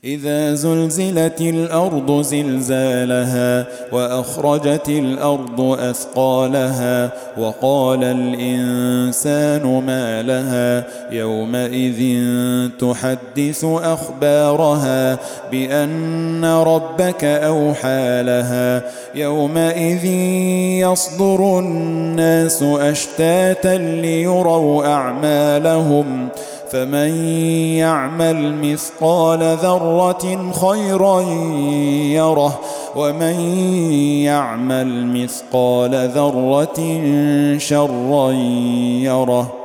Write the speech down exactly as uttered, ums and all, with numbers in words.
إذا زلزلت الأرض زلزالها وأخرجت الأرض أثقالها وقال الإنسان ما لها يومئذ تحدث أخبارها بأن ربك أوحى لها يومئذ يصدر الناس أشتاتا ليروا أعمالهم فمن يعمل مثقال ذرة خيرا يره ومن يعمل مثقال ذرة شرا يره.